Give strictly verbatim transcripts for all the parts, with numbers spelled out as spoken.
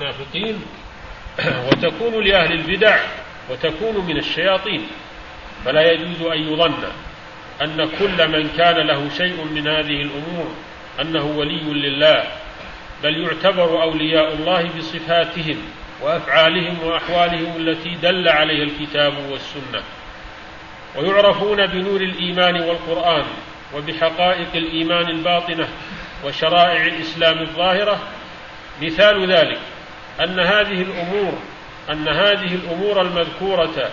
المنافقين، وتكون لأهل البدع، وتكون من الشياطين. فلا يجوز أن يظن أن كل من كان له شيء من هذه الأمور أنه ولي لله، بل يعتبر أولياء الله بصفاتهم وأفعالهم وأحوالهم التي دل عليها الكتاب والسنة، ويعرفون بنور الإيمان والقرآن وبحقائق الإيمان الباطنة وشرائع الإسلام الظاهرة. مثال ذلك أن هذه الأمور أن هذه الأمور المذكورة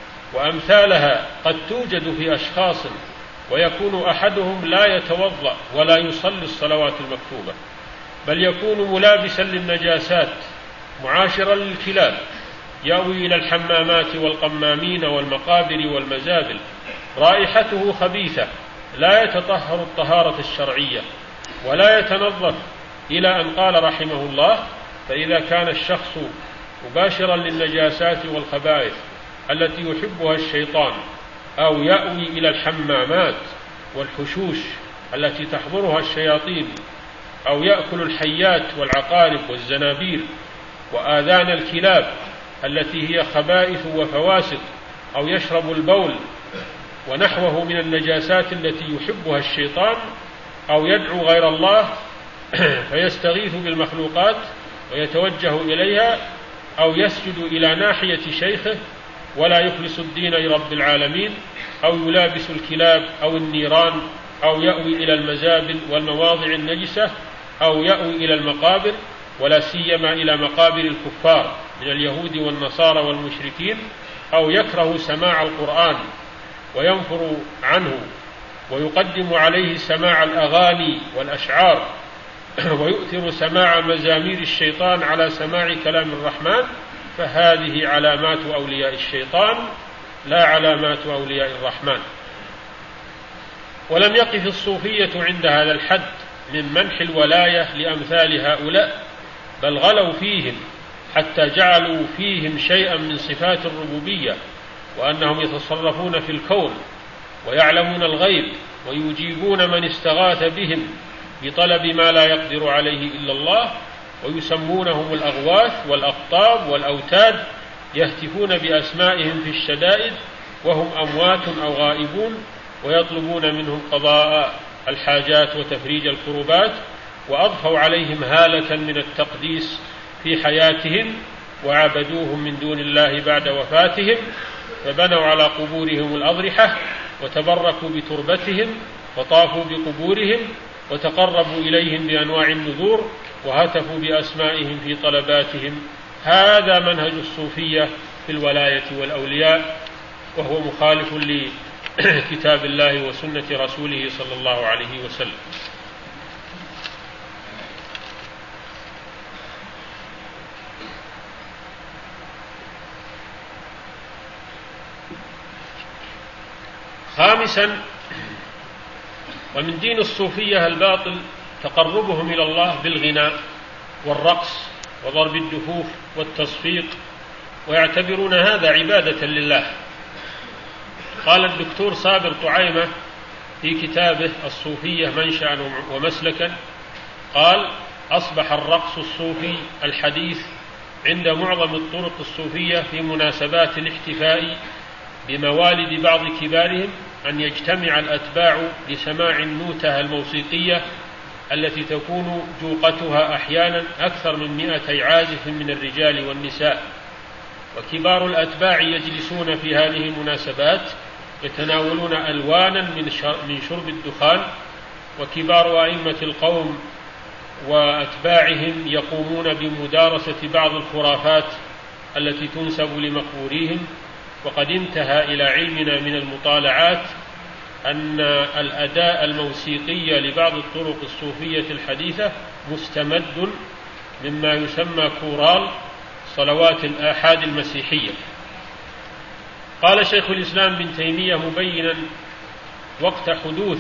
وأمثالها قد توجد في أشخاص، ويكون أحدهم لا يتوضأ ولا يصلي الصلوات المكتوبة، بل يكون ملابسا للنجاسات معاشرا للكلاب، يأوي إلى الحمامات والقمامين والمقابر والمزابل، رائحته خبيثة، لا يتطهر الطهارة الشرعية ولا يتنظف، إلى أن قال رحمه الله: فإذا كان الشخص مباشرا للنجاسات والخبائث التي يحبها الشيطان، أو يأوي إلى الحمامات والحشوش التي تحضرها الشياطين، أو يأكل الحيات والعقارب والزنابير وآذان الكلاب التي هي خبائث وفواسق، أو يشرب البول ونحوه من النجاسات التي يحبها الشيطان، أو يدعو غير الله فيستغيث بالمخلوقات ويتوجه إليها، أو يسجد إلى ناحية شيخه ولا يخلص الدين لرب العالمين، أو يلابس الكلاب أو النيران، أو يأوي إلى المزابل والمواضع النجسة، أو يأوي إلى المقابر، ولا سيما إلى مقابر الكفار من اليهود والنصارى والمشركين، أو يكره سماع القرآن وينفر عنه ويقدم عليه سماع الأغاني والأشعار، ويؤثر سماع مزامير الشيطان على سماع كلام الرحمن، فهذه علامات أولياء الشيطان لا علامات أولياء الرحمن. ولم يقف الصوفية عند هذا الحد من منح الولاية لأمثال هؤلاء، بل غلوا فيهم حتى جعلوا فيهم شيئا من صفات الربوبية، وأنهم يتصرفون في الكون ويعلمون الغيب ويجيبون من استغاث بهم بطلب ما لا يقدر عليه إلا الله، ويسمونهم الأغواث والأقطاب والأوتاد، يهتفون بأسمائهم في الشدائد وهم أموات أو غائبون، ويطلبون منهم قضاء الحاجات وتفريج الكربات، وأضفوا عليهم هالة من التقديس في حياتهم، وعبدوهم من دون الله بعد وفاتهم، فبنوا على قبورهم الأضرحة، وتبركوا بتربتهم، وطافوا بقبورهم، وتقربوا إليهم بأنواع النذور، وهتفوا بأسمائهم في طلباتهم. هذا منهج الصوفية في الولاية والأولياء، وهو مخالف لكتاب الله وسنة رسوله صلى الله عليه وسلم. خامسا: ومن دين الصوفية الباطل تقربهم إلى الله بالغناء والرقص وضرب الدفوف والتصفيق، ويعتبرون هذا عبادة لله. قال الدكتور صابر طعيمة في كتابه الصوفية منشأ ومسلكا، قال: أصبح الرقص الصوفي الحديث عند معظم الطرق الصوفية في مناسبات الاحتفاء بموالد بعض كبارهم أن يجتمع الأتباع لسماع النوتة الموسيقية التي تكون جوقتها أحيانا أكثر من مئتي عازف من الرجال والنساء، وكبار الأتباع يجلسون في هذه المناسبات يتناولون ألوانا من شرب الدخان، وكبار أئمة القوم وأتباعهم يقومون بمدارسة بعض الخرافات التي تنسب لمقبوريهم. وقد انتهى إلى علمنا من المطالعات أن الأداء الموسيقي لبعض الطرق الصوفية الحديثة مستمد مما يسمى كورال صلوات الآحاد المسيحية. قال شيخ الإسلام بن تيمية مبينا وقت حدوث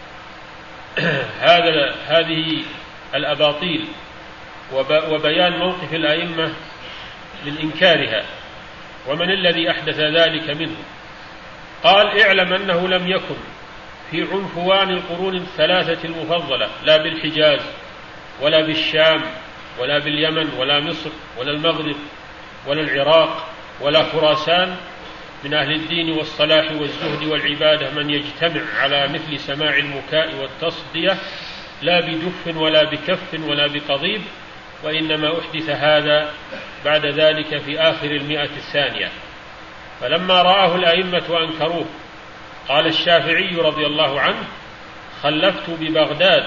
هذا هذه الأباطيل وبيان موقف الأئمة من إنكارها ومن الذي أحدث ذلك منه، قال: اعلم أنه لم يكن في عنفوان القرون الثلاثة المفضلة لا بالحجاز ولا بالشام ولا باليمن ولا مصر ولا المغرب ولا العراق ولا خراسان من أهل الدين والصلاح والزهد والعبادة من يجتمع على مثل سماع المكاء والتصدية لا بدف ولا بكف ولا بقضيب، وإنما أحدث هذا بعد ذلك في آخر المئة الثانية. فلما رآه الأئمة وأنكروه قال الشافعي رضي الله عنه: خلفت ببغداد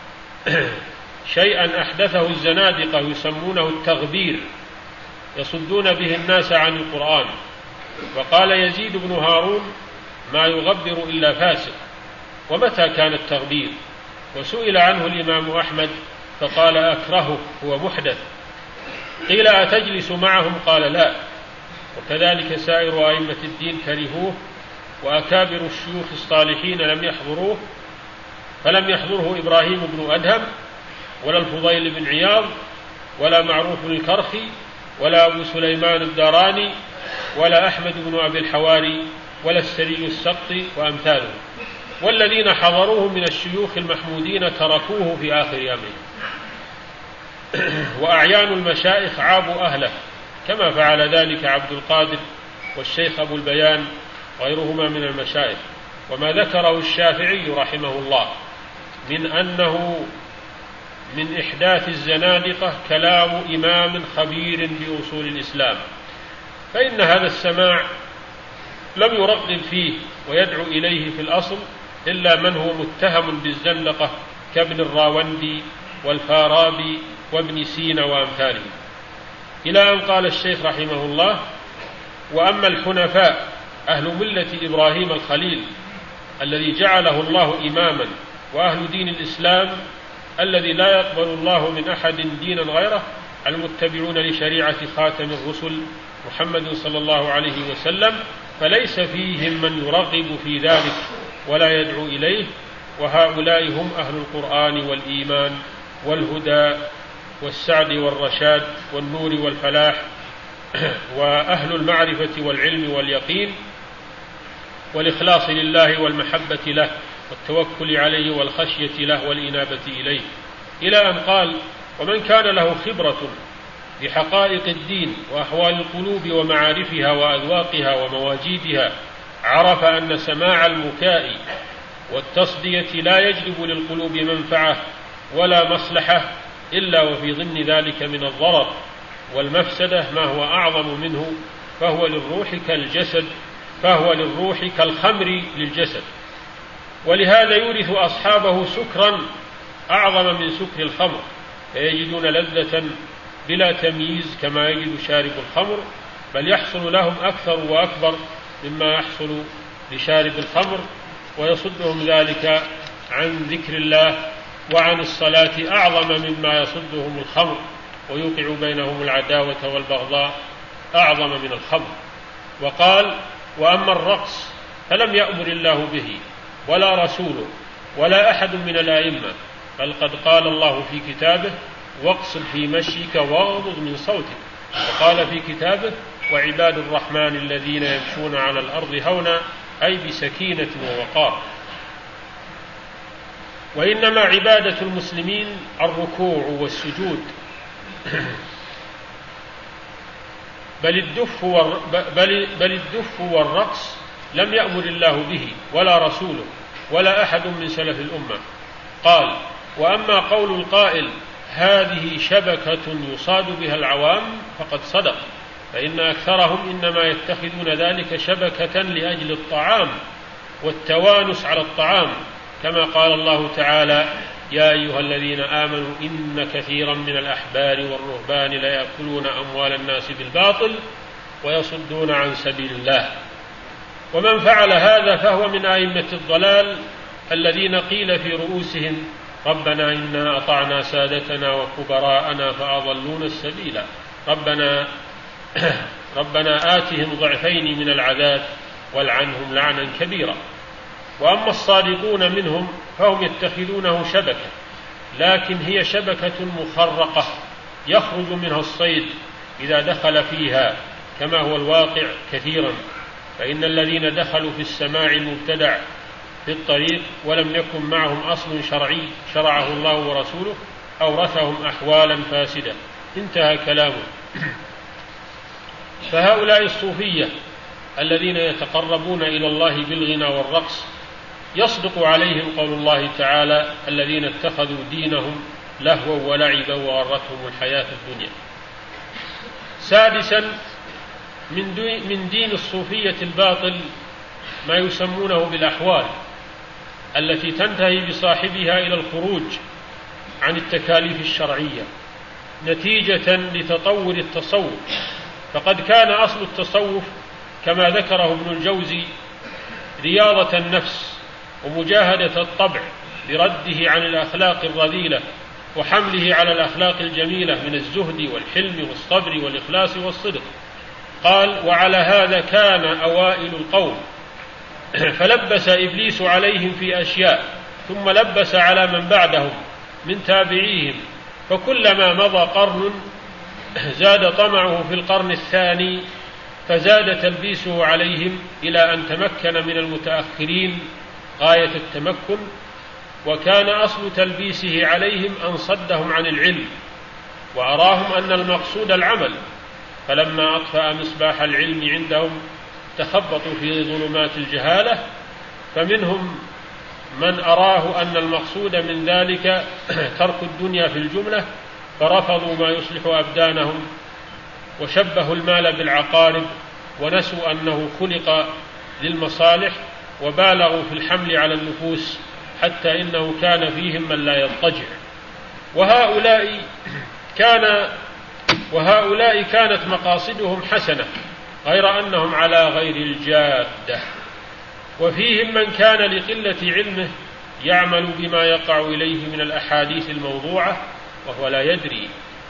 شيئا أحدثه الزنادقة يسمونه التغبير يصدون به الناس عن القرآن. وقال يزيد بن هارون: ما يغبر إلا فاسق. ومتى كان التغبير؟ وسئل عنه الإمام أحمد فقال: أكرهه، هو محدث. قيل: أتجلس معهم؟ قال: لا. وكذلك سائر أئمة الدين كرهوه، وأكابر الشيوخ الصالحين لم يحضروه، فلم يحضره إبراهيم بن أدهم ولا الفضيل بن عياض ولا معروف الكرخي ولا أبو سليمان الداراني ولا أحمد بن أبي الحواري ولا السري السقطي وأمثاله، والذين حضروه من الشيوخ المحمودين تركوه في آخر يومه. وأعيان المشايخ عابوا أهله كما فعل ذلك عبد القادر والشيخ أبو البيان غيرهما من المشايخ. وما ذكره الشافعي رحمه الله من أنه من إحداث الزنادقة كلام إمام خبير بأصول الإسلام، فإن هذا السماع لم يرغب فيه ويدعو إليه في الأصل إلا من هو متهم بالزندقة كابن الراوندي والفارابي وابن سينا وأمثاله، إلى أن قال الشيخ رحمه الله: وأما الحنفاء أهل ملة إبراهيم الخليل الذي جعله الله إماما، وأهل دين الإسلام الذي لا يقبل الله من أحد دينا غيره، المتبعون لشريعة خاتم الرسل محمد صلى الله عليه وسلم، فليس فيهم من يرغب في ذلك ولا يدعو إليه، وهؤلاء هم أهل القرآن والإيمان والهدى والسعد والرشاد والنور والفلاح، وأهل المعرفة والعلم واليقين والإخلاص لله والمحبة له والتوكل عليه والخشية له والإنابة إليه، إلى أن قال: ومن كان له خبرة بحقائق الدين وأحوال القلوب ومعارفها وأذواقها ومواجيدها عرف أن سماع المكاء والتصدية لا يجلب للقلوب منفعة ولا مصلحة إلا وفي ضمن ذلك من الضرر والمفسدة ما هو أعظم منه، فهو للروح كالجسد فهو للروح كالخمر للجسد. ولهذا يورث أصحابه سكرا أعظم من سكر الخمر، فيجدون لذة بلا تمييز كما يجد شارب الخمر، بل يحصل لهم أكثر وأكبر مما يحصل لشارب الخمر، ويصدهم ذلك عن ذكر الله وعن الصلاة أعظم مما يصدهم الخمر، ويوقع بينهم العداوة والبغضاء أعظم من الخمر. وقال: وأما الرقص فلم يأمر الله به ولا رسوله ولا أحد من الأئمة، بل قد قال الله في كتابه: واقصد في مشيك واغضض من صوتك، وقال في كتابه: وعباد الرحمن الذين يمشون على الأرض هونا، أي بسكينة ووقار. وإنما عبادة المسلمين الركوع والسجود، بل الدف بل بل الدف والرقص لم يأمر الله به ولا رسوله ولا أحد من سلف الأمة. قال: وأما قول القائل: هذه شبكة يصاد بها العوام، فقد صدق، فإن أكثرهم إنما يتخذون ذلك شبكة لأجل الطعام والتوانس على الطعام، كما قال الله تعالى: يا أيها الذين آمنوا إن كثيرا من الأحبار والرهبان ليأكلون أموال الناس بالباطل ويصدون عن سبيل الله. ومن فعل هذا فهو من أئمة الضلال الذين قيل في رؤوسهم: ربنا إنا أطعنا سادتنا وكبراءنا فأضلونا السبيل، ربنا ربنا آتهم ضعفين من العذاب والعنهم لعنا كبيرا. وأما الصادقون منهم فهم يتخذونه شبكة، لكن هي شبكة مخرقة يخرج منها الصيد إذا دخل فيها، كما هو الواقع كثيرا. فإن الذين دخلوا في السماع المبتدع في الطريق ولم يكن معهم أصل شرعي شرعه الله ورسوله أورثهم أحوالا فاسدة، انتهى كلامه. فهؤلاء الصوفية الذين يتقربون إلى الله بالغنى والرقص يصدق عليهم قول الله تعالى: الذين اتخذوا دينهم لهوا ولعبا وغرتهم الحياة الدنيا. سادسا، من دين الصوفية الباطل ما يسمونه بالأحوال التي تنتهي بصاحبها إلى الخروج عن التكاليف الشرعية نتيجة لتطور التصوف. فقد كان أصل التصوف كما ذكره ابن الجوزي رياضة النفس ومجاهدة الطبع برده عن الأخلاق الرذيلة وحمله على الأخلاق الجميلة من الزهد والحلم والصبر والإخلاص والصدق. قال: وعلى هذا كان أوائل القوم، فلبس إبليس عليهم في أشياء ثم لبس على من بعدهم من تابعيهم، فكلما مضى قرن زاد طمعه في القرن الثاني فزاد تلبيسه عليهم إلى أن تمكن من المتأخرين غاية التمكن. وكان أصل تلبيسه عليهم أن صدهم عن العلم وأراهم أن المقصود العمل، فلما أطفأ مصباح العلم عندهم تخبطوا في ظلمات الجهالة، فمنهم من أراه أن المقصود من ذلك ترك الدنيا في الجملة، فرفضوا ما يصلح أبدانهم وشبهوا المال بالعقارب ونسوا أنه خلق للمصالح، وبالغوا في الحمل على النفوس حتى إنه كان فيهم من لا يضطجع. وهؤلاء كان وهؤلاء كانت مقاصدهم حسنة غير أنهم على غير الجادة. وفيهم من كان لقلة علمه يعمل بما يقع إليه من الأحاديث الموضوعة وهو لا يدري.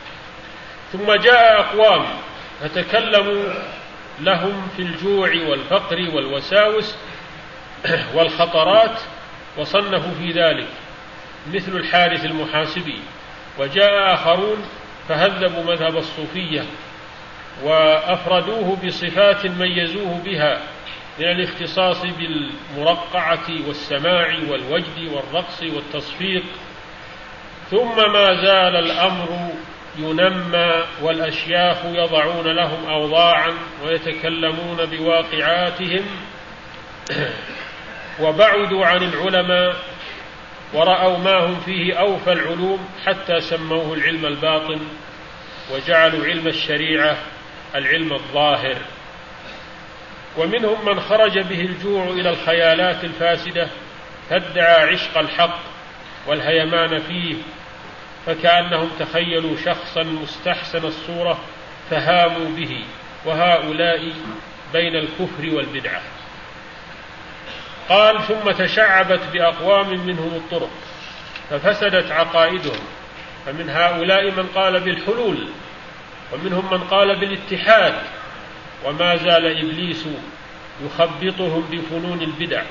ثم جاء أقوام فتكلموا لهم في الجوع والفقر والوساوس والخطرات وصنفوا في ذلك، مثل الحارث المحاسبي. وجاء آخرون فهذبوا مذهب الصوفية وأفردوه بصفات ميزوه بها من الاختصاص بالمرقعة والسماع والوجد والرقص والتصفيق. ثم ما زال الأمر ينمى والأشياخ يضعون لهم أوضاعا ويتكلمون بواقعاتهم، وبعدوا عن العلماء ورأوا ما هم فيه أوفى العلوم حتى سموه العلم الباطن، وجعلوا علم الشريعة العلم الظاهر. ومنهم من خرج به الجوع إلى الخيالات الفاسدة فادعى عشق الحق والهيمان فيه، فكأنهم تخيلوا شخصا مستحسن الصورة فهاموا به، وهؤلاء بين الكفر والبدعة. قال: ثم تشعبت بأقوام منهم الطرق ففسدت عقائدهم، فمن هؤلاء من قال بالحلول ومنهم من قال بالاتحاد، وما زال إبليس يخبطهم بفنون البدع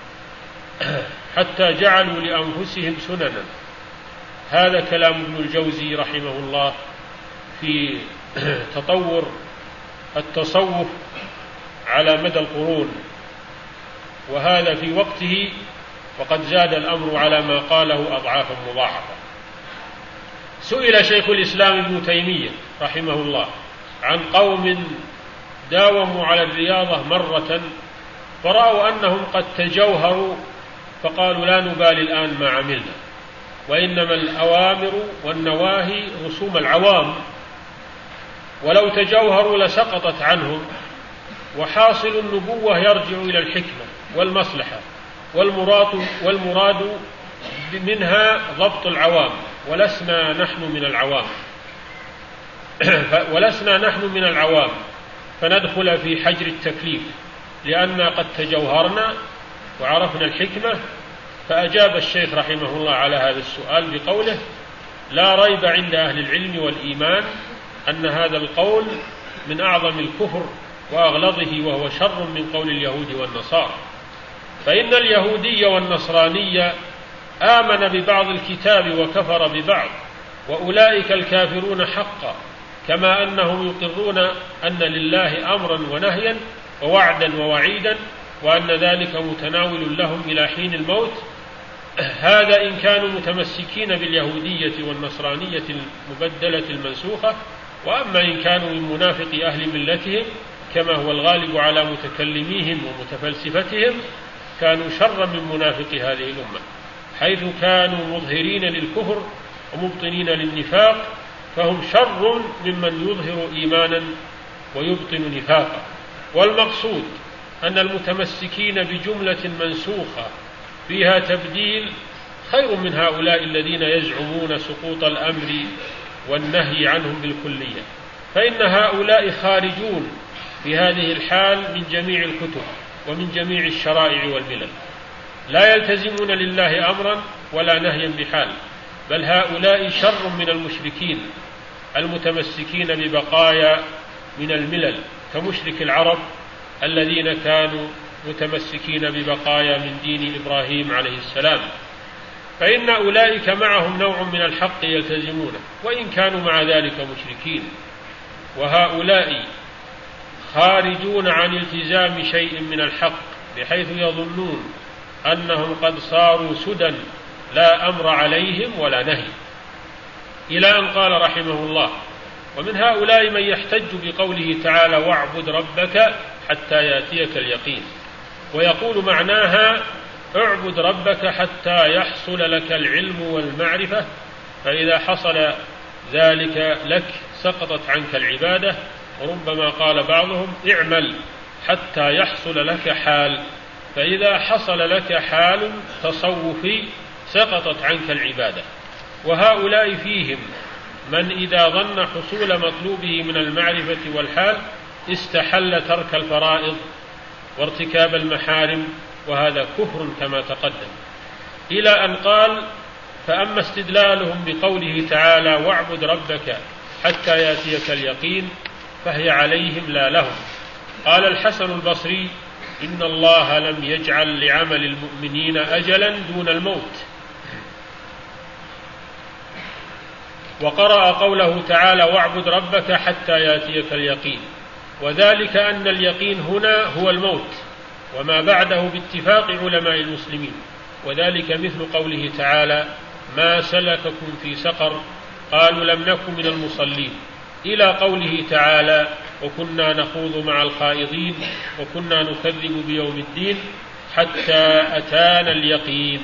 حتى جعلوا لأنفسهم سننا. هذا كلام ابن الجوزي رحمه الله في تطور التصوف على مدى القرون، وهذا في وقته، وقد زاد الأمر على ما قاله أضعافا مضاعفة. سئل شيخ الإسلام ابن تيمية رحمه الله عن قوم داوموا على الرياضة مرة فرأوا أنهم قد تجوهروا فقالوا: لا نبالي الآن ما عملنا، وإنما الأوامر والنواهي رسوم العوام، ولو تجوهروا لسقطت عنهم. وحاصل النبوة يرجع إلى الحكمة والمصلحة، والمراد, والمراد منها ضبط العوام، ولسنا نحن من العوام ولسنا نحن من العوام فندخل في حجر التكليف، لأننا قد تجوهرنا وعرفنا الحكمة. فأجاب الشيخ رحمه الله على هذا السؤال بقوله: لا ريب عند أهل العلم والإيمان أن هذا القول من أعظم الكفر وأغلظه، وهو شر من قول اليهود والنصارى. فإن اليهودي والنصراني آمن ببعض الكتاب وكفر ببعض، وأولئك الكافرون حقا، كما أنهم يقرون أن لله أمرا ونهيا ووعدا ووعيدا، وأن ذلك متناول لهم إلى حين الموت، هذا إن كانوا متمسكين باليهودية والنصرانية المبدلة المنسوخة. وأما إن كانوا من منافق أهل ملتهم كما هو الغالب على متكلميهم ومتفلسفتهم كانوا شرا من منافق هذه الأمة، حيث كانوا مظهرين للكفر ومبطنين للنفاق، فهم شر ممن يظهر إيمانا ويبطن نفاقا. والمقصود أن المتمسكين بجملة منسوخة فيها تبديل خير من هؤلاء الذين يزعمون سقوط الأمر والنهي عنهم بالكلية، فإن هؤلاء خارجون في هذه الحال من جميع الكتب ومن جميع الشرائع والملل، لا يلتزمون لله أمرا ولا نهيا بحال، بل هؤلاء شر من المشركين المتمسكين ببقايا من الملل كمشرك العرب الذين كانوا متمسكين ببقايا من دين إبراهيم عليه السلام، فإن أولئك معهم نوع من الحق يلتزمونه وإن كانوا مع ذلك مشركين. وهؤلاء خارجون عن التزام شيء من الحق بحيث يظنون أنهم قد صاروا سدى لا أمر عليهم ولا نهي، إلى أن قال رحمه الله: ومن هؤلاء من يحتج بقوله تعالى: واعبد ربك حتى يأتيك اليقين، ويقول معناها: اعبد ربك حتى يحصل لك العلم والمعرفة، فإذا حصل ذلك لك سقطت عنك العبادة. وربما قال بعضهم: اعمل حتى يحصل لك حال، فإذا حصل لك حال تصوفي سقطت عنك العبادة. وهؤلاء فيهم من إذا ظن حصول مطلوبه من المعرفة والحال استحل ترك الفرائض وارتكاب المحارم، وهذا كفر كما تقدم، إلى أن قال: فأما استدلالهم بقوله تعالى: واعبد ربك حتى يأتيك اليقين، فهي عليهم لا لهم. قال الحسن البصري: إن الله لم يجعل لعمل المؤمنين أجلا دون الموت. وقرأ قوله تعالى: واعبد ربك حتى يأتيك اليقين، وذلك أن اليقين هنا هو الموت وما بعده باتفاق علماء المسلمين، وذلك مثل قوله تعالى: ما سلككم في سقر قالوا لم نكن من المصلين، إلى قوله تعالى: وكنا نخوض مع الخائضين وكنا نكذب بيوم الدين حتى أتانا اليقين.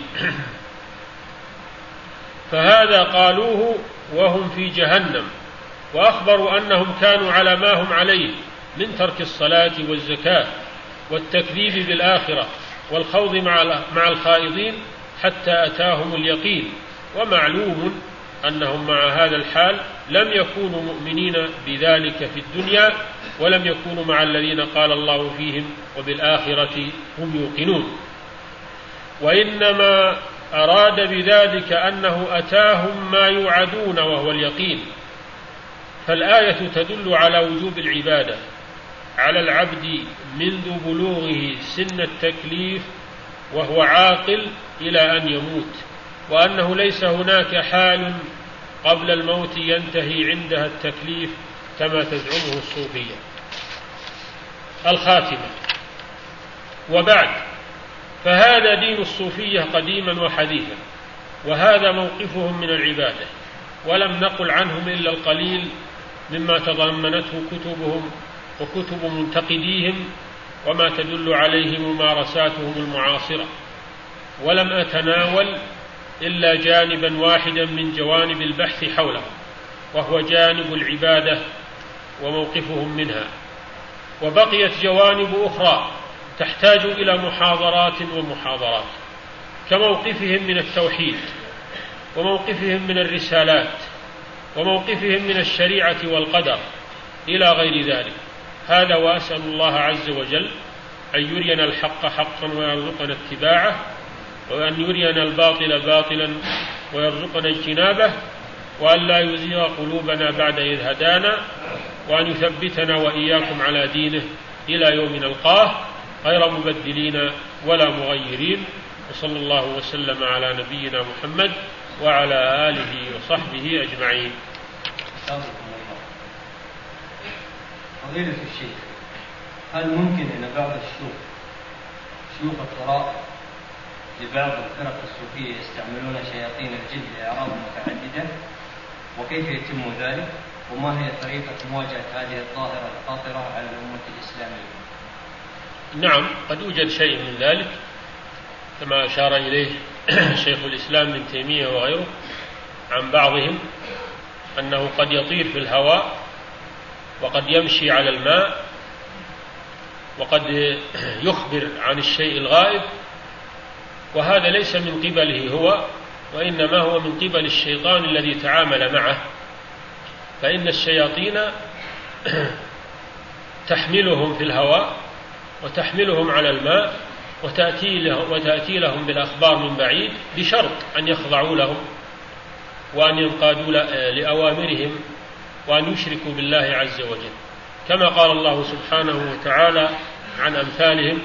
فهذا قالوه وهم في جهنم، وأخبروا أنهم كانوا على ما هم عليه من ترك الصلاة والزكاة والتكذيب بالآخرة والخوض مع الخائضين حتى أتاهم اليقين. ومعلوم أنهم مع هذا الحال لم يكونوا مؤمنين بذلك في الدنيا، ولم يكونوا مع الذين قال الله فيهم وبالآخرة هم يوقنون، وإنما أراد بذلك أنه أتاهم ما يوعدون وهو اليقين. فالآية تدل على وجوب العبادة على العبد منذ بلوغه سن التكليف وهو عاقل إلى أن يموت، وأنه ليس هناك حال قبل الموت ينتهي عندها التكليف كما تزعمه الصوفية. الخاتمة. وبعد، فهذا دين الصوفية قديما وحديثا، وهذا موقفهم من العبادة، ولم نقل عنهم إلا القليل مما تضمنته كتبهم وكتب منتقديهم وما تدل عليه ممارساتهم المعاصرة، ولم أتناول إلا جانبا واحدا من جوانب البحث حوله، وهو جانب العبادة وموقفهم منها. وبقيت جوانب أخرى تحتاج إلى محاضرات ومحاضرات، كموقفهم من التوحيد، وموقفهم من الرسالات، وموقفهم من الشريعة والقدر، إلى غير ذلك. هذا، وأسأل الله عز وجل أن يرينا الحق حقا ويرزقنا اتباعه، وأن يرينا الباطل باطلا ويرزقنا اجتنابه، وأن لا يزيغ قلوبنا بعد إذ هدانا، وأن يثبتنا وإياكم على دينه إلى يوم نلقاه غير مبدلين ولا مغيرين. وصلى الله وسلم على نبينا محمد وعلى آله وصحبه أجمعين. فضيلة الشيخ، هل ممكن أن بعض الشيوخ شيوخ الطرائق لبعض الفرق الصوفية يستعملون شياطين الجن لأغراض متعددة، وكيف يتم ذلك؟ وما هي طريقة مواجهة هذه الظاهرة الخطرة على الأمة الإسلامية؟ نعم، قد يوجد شيء من ذلك كما أشار إليه شيخ الإسلام ابن تيمية وغيره عن بعضهم، أنه قد يطير في الهواء وقد يمشي على الماء وقد يخبر عن الشيء الغائب، وهذا ليس من قبله هو، وإنما هو من قبل الشيطان الذي تعامل معه. فإن الشياطين تحملهم في الهواء وتحملهم على الماء وتأتي لهم, وتأتي لهم بالأخبار من بعيد، بشرط أن يخضعوا لهم وأن ينقادوا لأوامرهم وأن يشركوا بالله عز وجل، كما قال الله سبحانه وتعالى عن أمثالهم: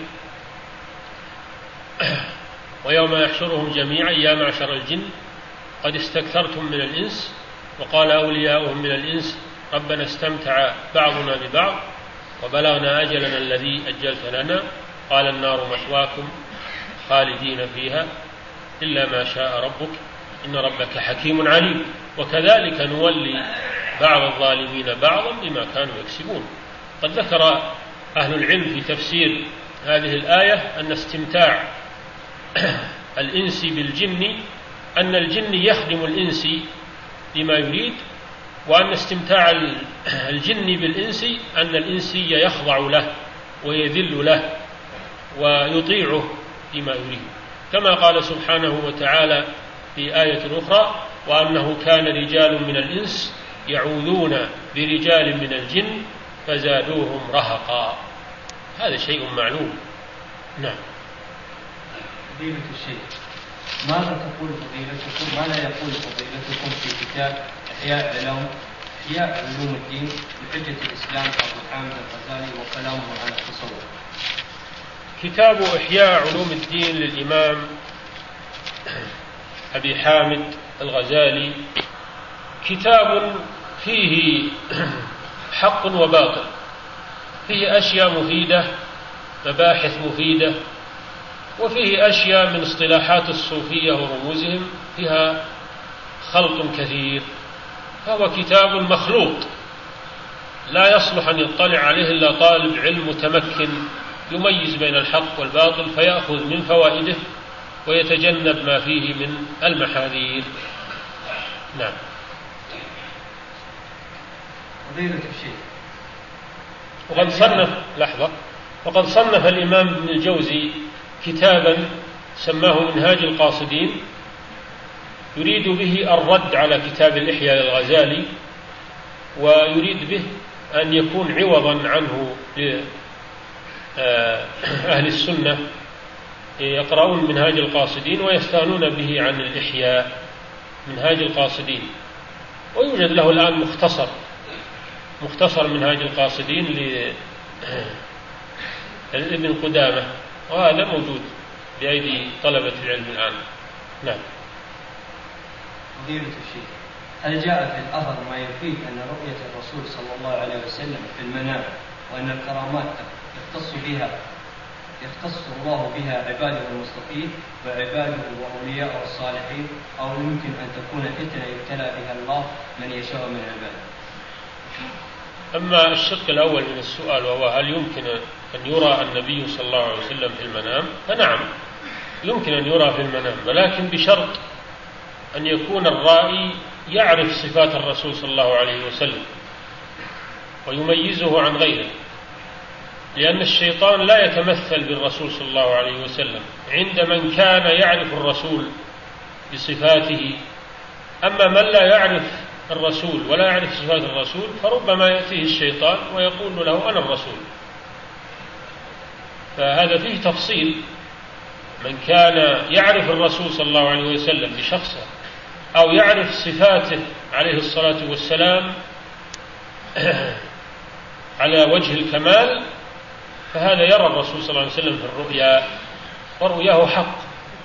ويوم يحشرهم جميعا يا معشر الجن قد استكثرتم من الإنس وقال أولياؤهم من الإنس ربنا استمتع بعضنا ببعض وبلغنا أجلنا الذي أجلت لنا قال النار مثواكم خالدين فيها إلا ما شاء ربك إن ربك حكيم عليم. وكذلك نولي بعض الظالمين بعضا بما كانوا يكسبون. قد ذكر أهل العلم في تفسير هذه الآية أن استمتاع الإنس بالجن أن الجن يخدم الإنس بما يريد، وأن استمتاع الجن بالإنس أن الإنسي يخضع له ويذل له ويطيعه بما يريد، كما قال سبحانه وتعالى في آية أخرى: وأنه كان رجال من الإنس يعوذون برجال من الجن فزادوهم رهقا. هذا شيء معلوم. نعم. فضيلة الشيخ، ماذا تقول فضيلتكم ماذا يقول فضيلتكم في كتاب إحياء علوم إحياء علوم الدين لحجة الإسلام أبو حامد الغزالي وكلامه عن التصوف؟ كتاب إحياء علوم الدين للإمام أبي حامد الغزالي كتاب فيه حق وباطل، فيه أشياء مفيدة، مباحث مفيدة، وفيه أشياء من اصطلاحات الصوفية ورموزهم فيها خلط كثير. فهو كتاب مخلوط لا يصلح أن يطلع عليه إلا طالب علم متمكن يميز بين الحق والباطل، فيأخذ من فوائده ويتجنب ما فيه من المحاذير. نعم. فضيلة الشيخ، وقد صنف لحظة وقد صنف الإمام ابن الجوزي كتابا سماه منهاج القاصدين، يريد به الرد على كتاب الإحياء للغزالي، ويريد به أن يكون عوضا عنه لأهل السنة يقرؤون منهاج القاصدين ويستغنون به عن الإحياء. منهاج القاصدين، ويوجد له الآن مختصر مختصر منهاج القاصدين لابن قدامة، وهذا موجود بأيدي طلبة العلم الآن. نعم. فضيلة الشيخ، هل جاء في الأثر ما يفيد أن رؤية الرسول صلى الله عليه وسلم في المنام وأن الكرامات يختص بها يختص الله بها عباده المصطفين وعباده وأولياءه الصالحين، أو يمكن أن تكون فتنة يبتلى بها الله من يشاء من عباده؟ أما الشق الأول من السؤال وهو هل يمكن أن يرى النبي صلى الله عليه وسلم في المنام، فنعم يمكن أن يرى في المنام، ولكن بشرط أن يكون الرائي يعرف صفات الرسول صلى الله عليه وسلم ويميزه عن غيره، لأن الشيطان لا يتمثل بالرسول صلى الله عليه وسلم عند من كان يعرف الرسول بصفاته. أما من لا يعرف الرسول ولا يعرف صفات الرسول فربما يأتيه الشيطان ويقول له أنا الرسول. فهذا فيه تفصيل، من كان يعرف الرسول صلى الله عليه وسلم بشخصه أو يعرف صفاته عليه الصلاة والسلام على وجه الكمال فهذا يرى الرسول صلى الله عليه وسلم في الرؤيا ورؤياه حق.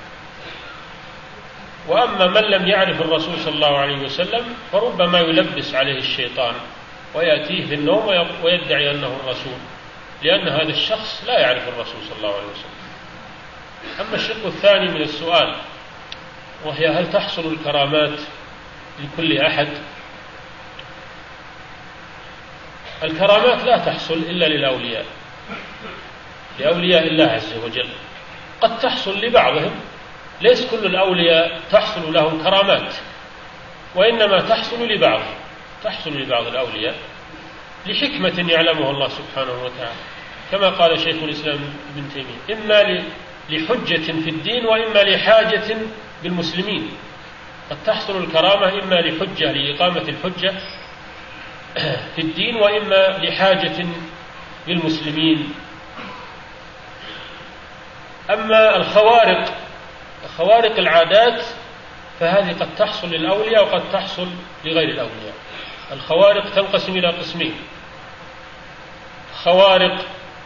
وأما من لم يعرف الرسول صلى الله عليه وسلم فربما يلبس عليه الشيطان ويأتيه في النوم ويدعي أنه الرسول، لأن هذا الشخص لا يعرف الرسول صلى الله عليه وسلم. أما الشق الثاني من السؤال وهي هل تحصل الكرامات لكل أحد؟ الكرامات لا تحصل إلا للأولياء، لأولياء الله عز وجل. قد تحصل لبعضهم، ليس كل الأولياء تحصل لهم كرامات، وإنما تحصل لبعضهم، تحصل لبعض الأولياء لحكمة يعلمها الله سبحانه وتعالى، كما قال شيخ الإسلام ابن تيمية: إما لحجة في الدين وإما لحاجة بالمسلمين. قد تحصل الكرامة إما لحجة لإقامة الحجة في الدين، وإما لحاجة بالمسلمين. أما الخوارق، خوارق العادات، فهذه قد تحصل للأولياء وقد تحصل لغير الأولياء. الخوارق تنقسم إلى قسمين: خوارق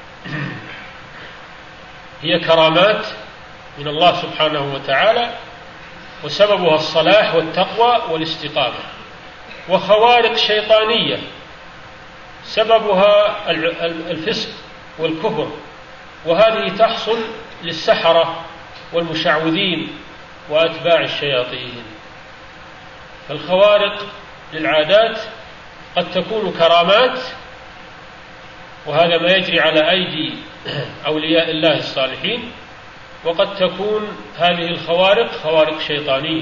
هي كرامات من الله سبحانه وتعالى وسببها الصلاح والتقوى والاستقامة، وخوارق شيطانية سببها الفسق والكفر، وهذه تحصل للسحرة والمشعوذين وأتباع الشياطين. فالخوارق للعادات قد تكون كرامات، وهذا ما يجري على أيدي أولياء الله الصالحين، وقد تكون هذه الخوارق خوارق شيطانية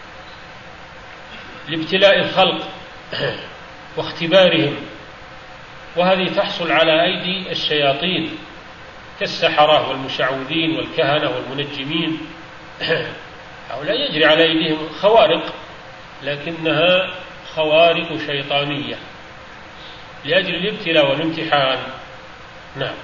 لابتلاء الخلق واختبارهم، وهذه تحصل على أيدي الشياطين كالسحرة والمشعوذين والكهنة والمنجمين. هؤلاء يجري على أيديهم خوارق، لكنها خوارق شيطانية لأجل الابتلاء والامتحان. نعم.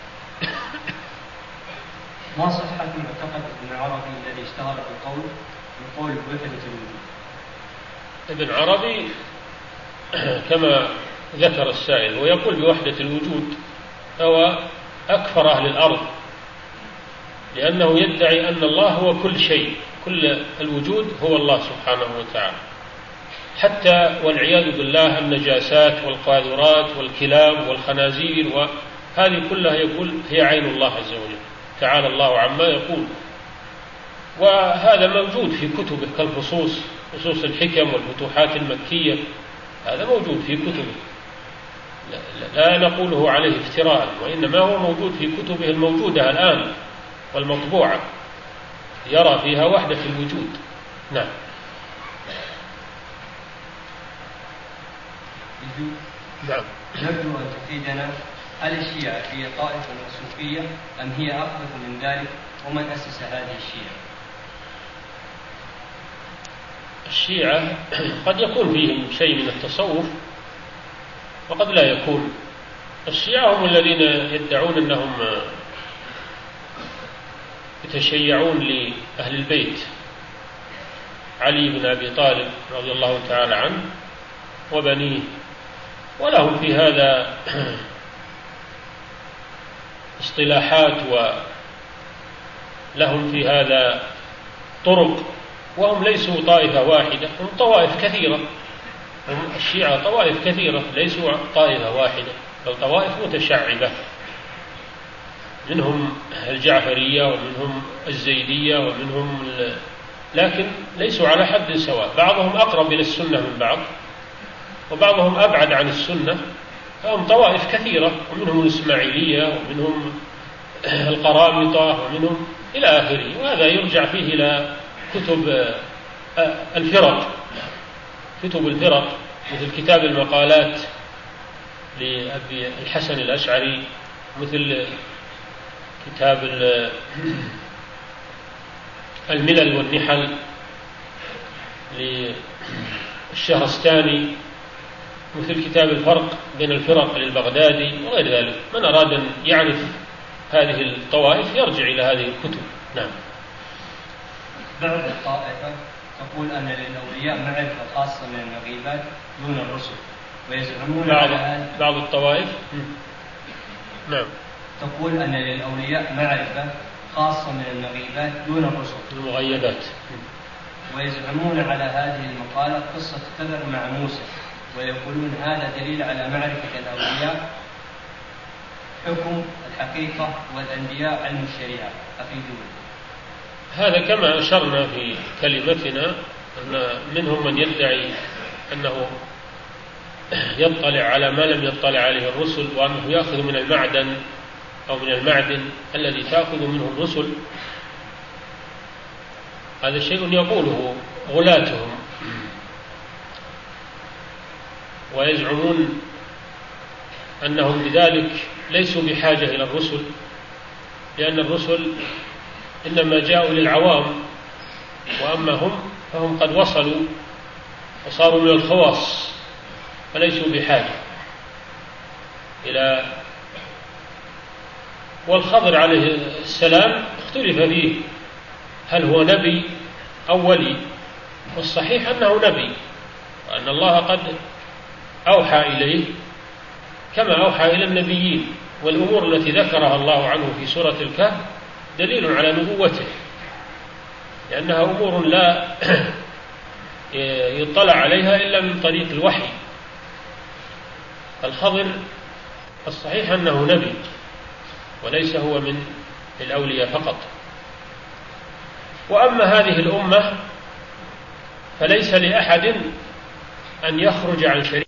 ما صحة معتقد ابن عربي الذي اشتهر بالقول بقول وحدة الوجود؟ ابن عربي كما ذكر السائل ويقول بوحدة الوجود، هو أكفر أهل الأرض، لأنه يدعي أن الله هو كل شيء، كل الوجود هو الله سبحانه وتعالى، حتى والعياذ بالله النجاسات والقاذورات والكلاب والخنازير وهذه كلها يقول هي عين الله عز وجل، تعالى الله عما يقول. وهذا موجود في كتبه كالفصوص، فصوص الحكم والفتوحات المكية، هذا موجود في كتبه، لا, لا نقوله عليه افتراء، وإنما هو موجود في كتبه الموجودة الآن والمطبوعة، يرى فيها وحدة الوجود. نعم. نعم. نرجو أن تفيدنا، هل الشيعة هي طائفة صوفية أم هي أخبث من ذلك، ومن أسس هذه الشيعة؟ الشيعة قد يكون فيهم شيء من التصوف وقد لا يكون. الشيعة هم الذين يدعون أنهم يتشيعون لأهل البيت، علي بن أبي طالب رضي الله تعالى عنه وبنيه، ولهم في هذا اصطلاحات ولهم في هذا طرق، وهم ليسوا طائفة واحدة، هم طوائف كثيرة، هم الشيعة طوائف كثيرة، ليسوا طائفة واحدة، بل طوائف متشعبة، منهم الجعفرية ومنهم الزيدية ومنهم ال... لكن ليسوا على حد سواء، بعضهم أقرب إلى السنة من بعض وبعضهم أبعد عن السنة، فهم طوائف كثيرة، ومنهم الإسماعيلية ومنهم القرامطة ومنهم إلى آخره. وهذا يرجع فيه إلى كتب الفرق، كتب الفرق مثل كتاب المقالات لأبي الحسن الأشعري، مثل كتاب الملل والنحل للشهرستاني، مثل كتاب الفرق بين الفرق للبغدادي وغير ذلك. من أراد أن يعرف هذه الطوائف يرجع إلى هذه الكتب. نعم. بعض الطائفة تقول أن للأولياء معرفة خاصة من المغيبات دون الرسل، ويزعمون بعض, على بعض الطوائف نعم تقول أن للأولياء معرفة خاصة من المغيبات دون الرسل، المغيبات، ويزعمون على هذه المقالة قصة خضر مع موسى، ويقولون هذا دليل على معرفة الأولياء حكم الحقيقة والأنبياء علم الشريعة. أفيدون. هذا كما أشرنا في كلمتنا أن منهم من يدعي أنه يطلع على ما لم يطلع عليه الرسل، وأنه يأخذ من المعدن أو من المعدن الذي تأخذ منه الرسل. هذا شيء يقوله غلاتهم، ويزعمون أنهم بذلك ليسوا بحاجة إلى الرسل، لأن الرسل إنما جاءوا للعوام، وأما هم فهم قد وصلوا وصاروا من الخواص، فليسوا بحاجة إلى. والخضر عليه السلام اختلف فيه هل هو نبي أو ولي، والصحيح أنه نبي، وأن الله قد أوحى إليه كما أوحى إلى النبيين، والأمور التي ذكرها الله عنه في سورة الكهف دليل على نبوته، لأنها أمور لا يطلع عليها إلا من طريق الوحي. الخضر الصحيح أنه نبي وليس هو من الأولياء فقط. وأما هذه الأمة فليس لأحد أن يخرج عن شريعة